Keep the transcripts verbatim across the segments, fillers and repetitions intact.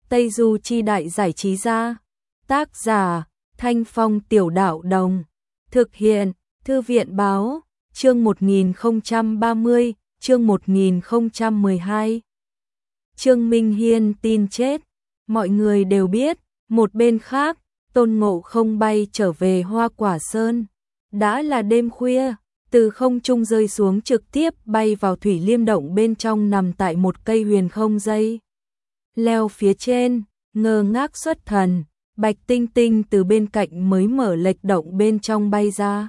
Tây Du Chi Đại Giải Trí Gia. Tác giả Thanh Phong Tiểu Đạo Đồng. Thực hiện Thư viện Báo. Chương một nghìn không trăm ba mươi, chương một nghìn không trăm mười hai. Trương Minh Hiên tin chết. Mọi người đều biết, một bên khác, Tôn Ngộ Không bay trở về Hoa Quả Sơn. Đã là đêm khuya, từ không trung rơi xuống trực tiếp bay vào Thủy Liêm Động bên trong, nằm tại một cây huyền không dây leo phía trên, ngơ ngác xuất thần. Bạch Tinh Tinh từ bên cạnh mới mở lệch động bên trong bay ra,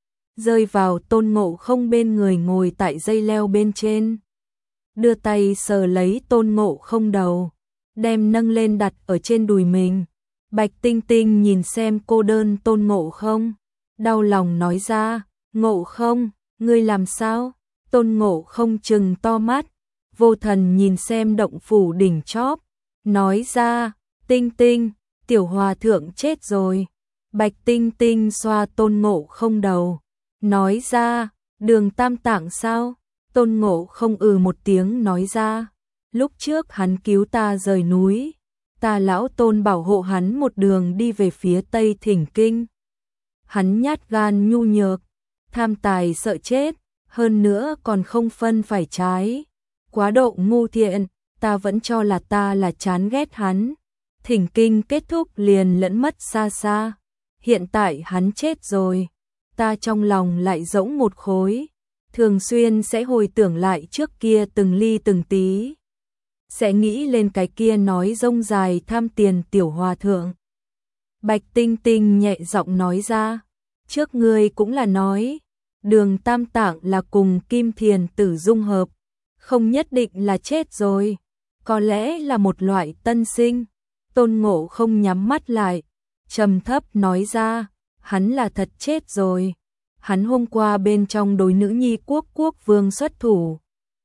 rơi vào Tôn Ngộ Không bên người, ngồi tại dây leo bên trên, đưa tay sờ lấy Tôn Ngộ Không đầu, đem nâng lên đặt ở trên đùi mình. Bạch Tinh Tinh nhìn xem cô đơn Tôn Ngộ Không, đau lòng nói ra, Ngộ Không, ngươi làm sao? Tôn Ngộ Không trừng to mắt, vô thần nhìn xem động phủ đỉnh chóp, nói ra, Tinh Tinh, tiểu hòa thượng chết rồi. Bạch Tinh Tinh xoa Tôn Ngộ Không đầu, nói ra, Đường Tam Tạng sao? Tôn Ngộ Không ừ một tiếng nói ra, lúc trước hắn cứu ta rời núi, ta lão Tôn bảo hộ hắn một đường đi về phía Tây Thỉnh Kinh. Hắn nhát gan nhu nhược, tham tài sợ chết, hơn nữa còn không phân phải trái, quá độ ngu thiện, ta vẫn cho là ta là chán ghét hắn. Thỉnh Kinh kết thúc liền lẫn mất xa xa, hiện tại hắn chết rồi, ta trong lòng lại rỗng một khối, thường xuyên sẽ hồi tưởng lại trước kia từng ly từng tí, sẽ nghĩ lên cái kia nói rông dài tham tiền tiểu hòa thượng. Bạch Tinh Tinh nhẹ giọng nói ra, trước ngươi cũng là nói, Đường Tam Tạng là cùng Kim Thiền Tử dung hợp, không nhất định là chết rồi, có lẽ là một loại tân sinh. Tôn Ngộ Không nhắm mắt lại, trầm thấp nói ra, hắn là thật chết rồi. Hắn hôm qua bên trong đối nữ nhi quốc quốc vương xuất thủ,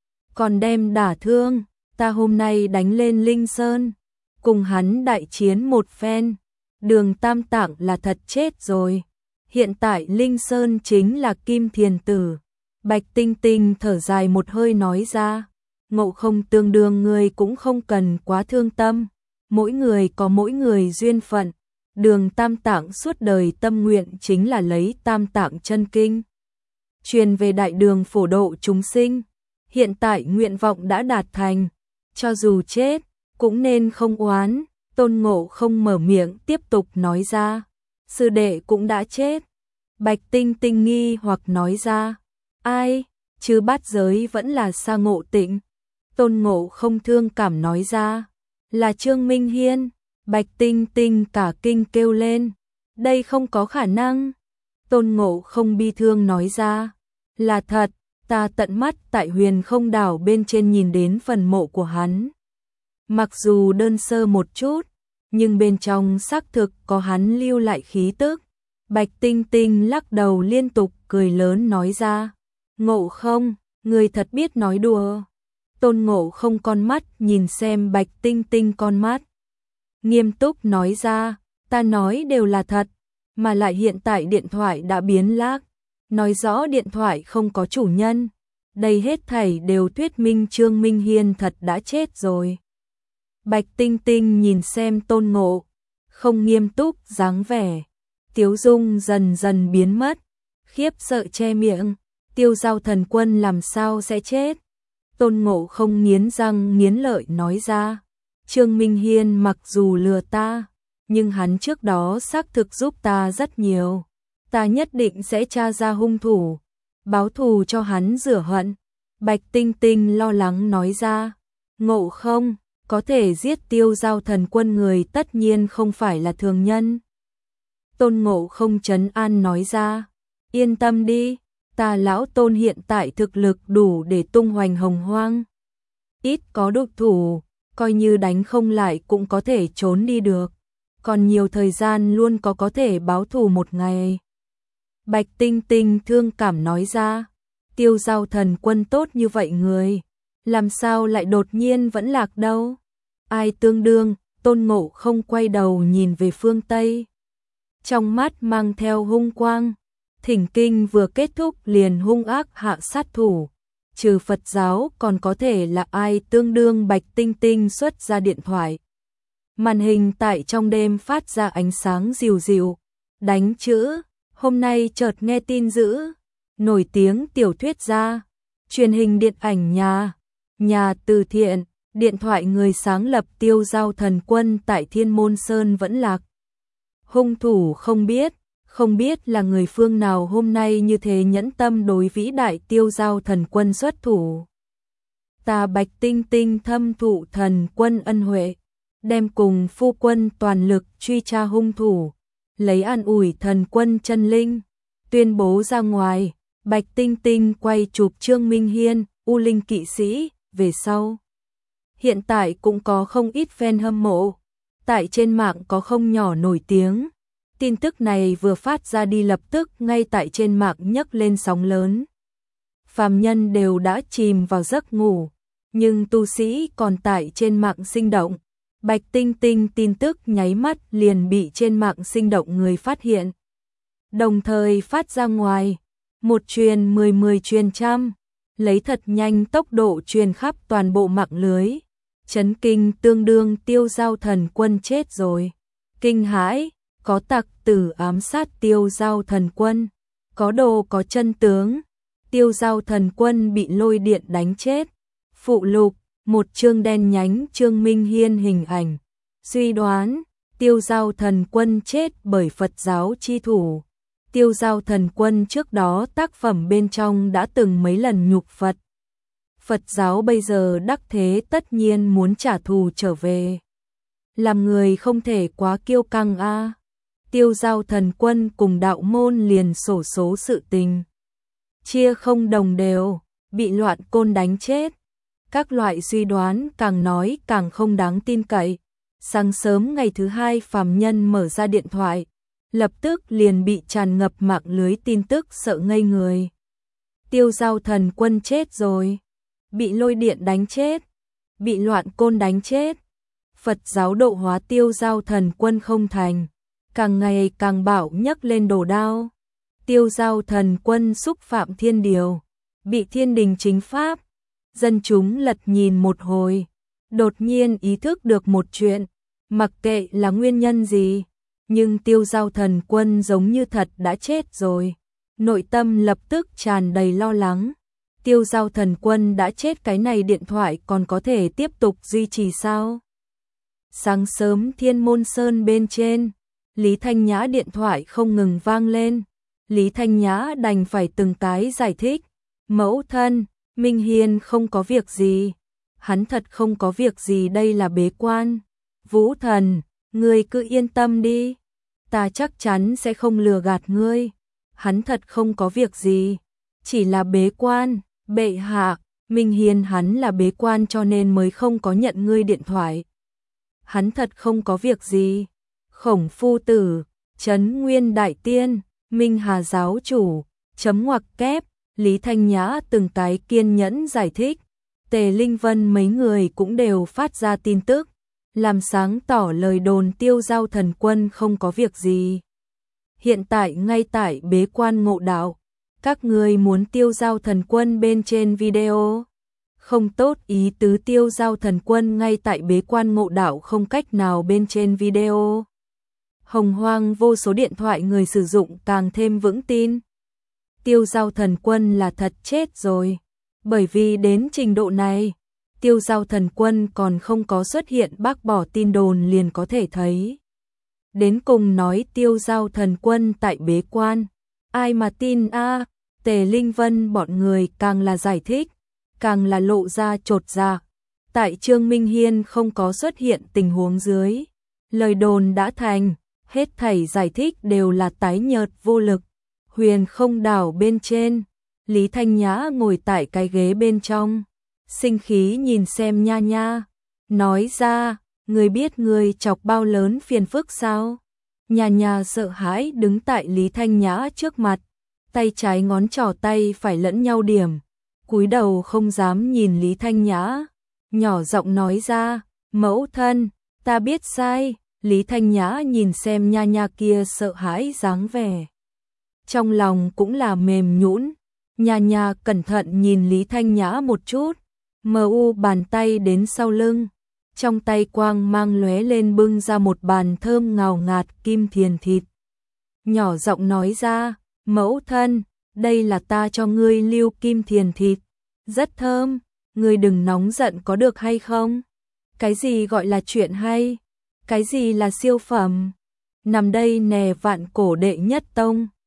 còn đem đả thương, ta hôm nay đánh lên Linh Sơn, cùng hắn đại chiến một phen. Đường Tam Tạng là thật chết rồi, hiện tại Linh Sơn chính là Kim Thiền Tử. Bạch Tinh Tinh thở dài một hơi nói ra, Ngộ Không tương đương ngươi cũng không cần quá thương tâm, mỗi người có mỗi người duyên phận. Đường Tam Tạng suốt đời tâm nguyện chính là lấy Tam Tạng chân kinh truyền về đại đường phổ độ chúng sinh, hiện tại nguyện vọng đã đạt thành, cho dù chết cũng nên không oán. Tôn Ngộ Không mở miệng tiếp tục nói ra, sư đệ cũng đã chết. Bạch Tinh Tinh nghi hoặc nói ra, ai, chứ bát giới vẫn là Sa Ngộ Tịnh. Tôn Ngộ Không thương cảm nói ra, là Trương Minh Hiên. Bạch Tinh Tinh cả kinh kêu lên, đây không có khả năng. Tôn Ngộ Không bi thương nói ra, là thật, ta tận mắt tại Huyền Không Đảo bên trên nhìn đến phần mộ của hắn. Mặc dù đơn sơ một chút, nhưng bên trong xác thực có hắn lưu lại khí tức. Bạch Tinh Tinh lắc đầu liên tục cười lớn nói ra, Ngộ Không, người thật biết nói đùa. Tôn Ngộ Không con mắt nhìn xem Bạch Tinh Tinh con mắt, nghiêm túc nói ra, ta nói đều là thật, mà lại hiện tại điện thoại đã biến lạc, nói rõ điện thoại không có chủ nhân. Đây hết thảy đều thuyết minh Trương Minh Hiên thật đã chết rồi. Bạch Tinh Tinh nhìn xem Tôn Ngộ Không nghiêm túc dáng vẻ, tiếu dung dần dần biến mất, khiếp sợ che miệng, Tiêu Giao Thần Quân làm sao sẽ chết? Tôn Ngộ Không nghiến răng nghiến lợi nói ra, Trương Minh Hiên mặc dù lừa ta, nhưng hắn trước đó xác thực giúp ta rất nhiều, ta nhất định sẽ tra ra hung thủ, báo thù cho hắn rửa hận. Bạch Tinh Tinh lo lắng nói ra, Ngộ Không, có thể giết Tiêu Giao Thần Quân người tất nhiên không phải là thường nhân. Tôn Ngộ Không trấn an nói ra, yên tâm đi, ta lão Tôn hiện tại thực lực đủ để tung hoành hồng hoang, ít có độc thủ, coi như đánh không lại cũng có thể trốn đi được, còn nhiều thời gian luôn có có thể báo thù một ngày. Bạch Tinh Tinh thương cảm nói ra, Tiêu Giao Thần Quân tốt như vậy người, làm sao lại đột nhiên vẫn lạc đâu? Ai tương đương? Tôn Ngộ Không quay đầu nhìn về phương Tây, trong mắt mang theo hung quang. Thỉnh Kinh vừa kết thúc liền hung ác hạ sát thủ, trừ Phật giáo còn có thể là ai tương đương? Bạch Tinh Tinh xuất ra điện thoại, Màn hình tại trong đêm phát ra ánh sáng dịu dịu, đánh chữ, hôm nay chợt nghe tin dữ, nổi tiếng tiểu thuyết gia, truyền hình điện ảnh nhà, nhà từ thiện, điện thoại người sáng lập Tiêu Dao Thần Quân tại Thiên Môn Sơn vẫn lạc. Hung thủ không biết, không biết là người phương nào hôm nay như thế nhẫn tâm đối vĩ đại Tiêu Dao Thần Quân xuất thủ. Ta Bạch Tinh Tinh thâm thụ thần quân ân huệ, đem cùng phu quân toàn lực truy tra hung thủ, lấy an ủi thần quân chân linh, tuyên bố ra ngoài. Bạch Tinh Tinh quay chụp Trương Minh Hiên, U Linh kỵ sĩ, về sau. Hiện tại cũng có không ít fan hâm mộ, tại trên mạng có không nhỏ nổi tiếng. Tin tức này vừa phát ra đi lập tức ngay tại trên mạng nhấc lên sóng lớn. Phàm nhân đều đã chìm vào giấc ngủ, nhưng tu sĩ còn tại trên mạng sinh động. Bạch Tinh Tinh tin tức nháy mắt liền bị trên mạng sinh động người phát hiện. Đồng thời phát ra ngoài, một truyền mười mười truyền trăm, lấy thật nhanh tốc độ truyền khắp toàn bộ mạng lưới. Chấn kinh tương đương Tiêu Dao Thần Quân chết rồi. Kinh hãi, có tặc tử ám sát Tiêu Dao Thần Quân, có đồ có chân tướng. Tiêu Dao Thần Quân bị lôi điện đánh chết. Phụ lục, một chương đen nhánh Trương Minh Hiên hình ảnh. Suy đoán, Tiêu Dao Thần Quân chết bởi Phật giáo chi thủ. Tiêu Dao Thần Quân trước đó tác phẩm bên trong đã từng mấy lần nhục Phật. Phật giáo bây giờ đắc thế tất nhiên muốn trả thù trở về. Làm người không thể quá kiêu căng a. À. Tiêu Dao Thần Quân cùng đạo môn liền sổ số sự tình. Chia không đồng đều, bị loạn côn đánh chết. Các loại suy đoán càng nói càng không đáng tin cậy. Sáng sớm ngày thứ hai phàm nhân mở ra điện thoại, lập tức liền bị tràn ngập mạng lưới tin tức sợ ngây người. Tiêu Dao Thần Quân chết rồi, bị lôi điện đánh chết, bị loạn côn đánh chết. Phật giáo độ hóa Tiêu Dao Thần Quân không thành, càng ngày càng bạo nhấc lên đồ đao. Tiêu Dao Thần Quân xúc phạm thiên điều, bị thiên đình chính pháp. Dân chúng lật nhìn một hồi, đột nhiên ý thức được một chuyện, mặc kệ là nguyên nhân gì, nhưng Tiêu Dao Thần Quân giống như thật đã chết rồi. Nội tâm lập tức tràn đầy lo lắng. Tiêu Dao Thần Quân đã chết, cái này điện thoại còn có thể tiếp tục duy trì sao? Sáng sớm Thiên Môn Sơn bên trên, Lý Thanh Nhã điện thoại không ngừng vang lên. Lý Thanh Nhã đành phải từng cái giải thích. Mẫu thân, Minh Hiên không có việc gì. Hắn thật không có việc gì, đây là bế quan. Vũ Thần, ngươi cứ yên tâm đi. Ta chắc chắn sẽ không lừa gạt ngươi. Hắn thật không có việc gì. Chỉ là bế quan, bệ hạ. Minh Hiên hắn là bế quan cho nên mới không có nhận ngươi điện thoại. Hắn thật không có việc gì. Khổng phu tử, Trấn Nguyên Đại Tiên, Minh Hà giáo chủ, chấm ngoặc kép. Lý Thanh Nhã từng cái kiên nhẫn giải thích. Tề Linh Vân mấy người cũng đều phát ra tin tức, làm sáng tỏ lời đồn Tiêu Dao Thần Quân không có việc gì. Hiện tại ngay tại bế quan ngộ đạo, các người muốn Tiêu Dao Thần Quân bên trên video. Không tốt, ý tứ Tiêu Dao Thần Quân ngay tại bế quan ngộ đạo không cách nào bên trên video. Hồng hoang vô số điện thoại người sử dụng càng thêm vững tin. Tiêu Dao Thần Quân là thật chết rồi. Bởi vì đến trình độ này, Tiêu Dao Thần Quân còn không có xuất hiện, bác bỏ tin đồn liền có thể thấy. Đến cùng nói Tiêu Dao Thần Quân tại bế quan, ai mà tin a? À, Tề Linh Vân bọn người càng là giải thích, càng là lộ ra chột dạ. Tại Trương Minh Hiên không có xuất hiện tình huống dưới, lời đồn đã thành, hết thảy giải thích đều là tái nhợt vô lực. Huyền Không đảo bên trên, Lý Thanh Nhã ngồi tại cái ghế bên trong, sinh khí nhìn xem Nha Nha, nói ra, người biết người chọc bao lớn phiền phức sao? Nha Nha sợ hãi đứng tại Lý Thanh Nhã trước mặt, tay trái ngón trỏ tay phải lẫn nhau điểm, cúi đầu không dám nhìn Lý Thanh Nhã, nhỏ giọng nói ra, mẫu thân, ta biết sai. Lý Thanh Nhã nhìn xem Nha Nha kia sợ hãi dáng vẻ, trong lòng cũng là mềm nhũn. Nha Nha cẩn thận nhìn Lý Thanh Nhã một chút, mờ u bàn tay đến sau lưng, trong tay quang mang lóe lên bưng ra một bàn thơm ngào ngạt kim thiền thịt. Nhỏ giọng nói ra, mẫu thân, đây là ta cho ngươi lưu kim thiền thịt, rất thơm, ngươi đừng nóng giận có được hay không? Cái gì gọi là chuyện hay? Cái gì là siêu phẩm? Nằm đây nè vạn cổ đệ nhất tông.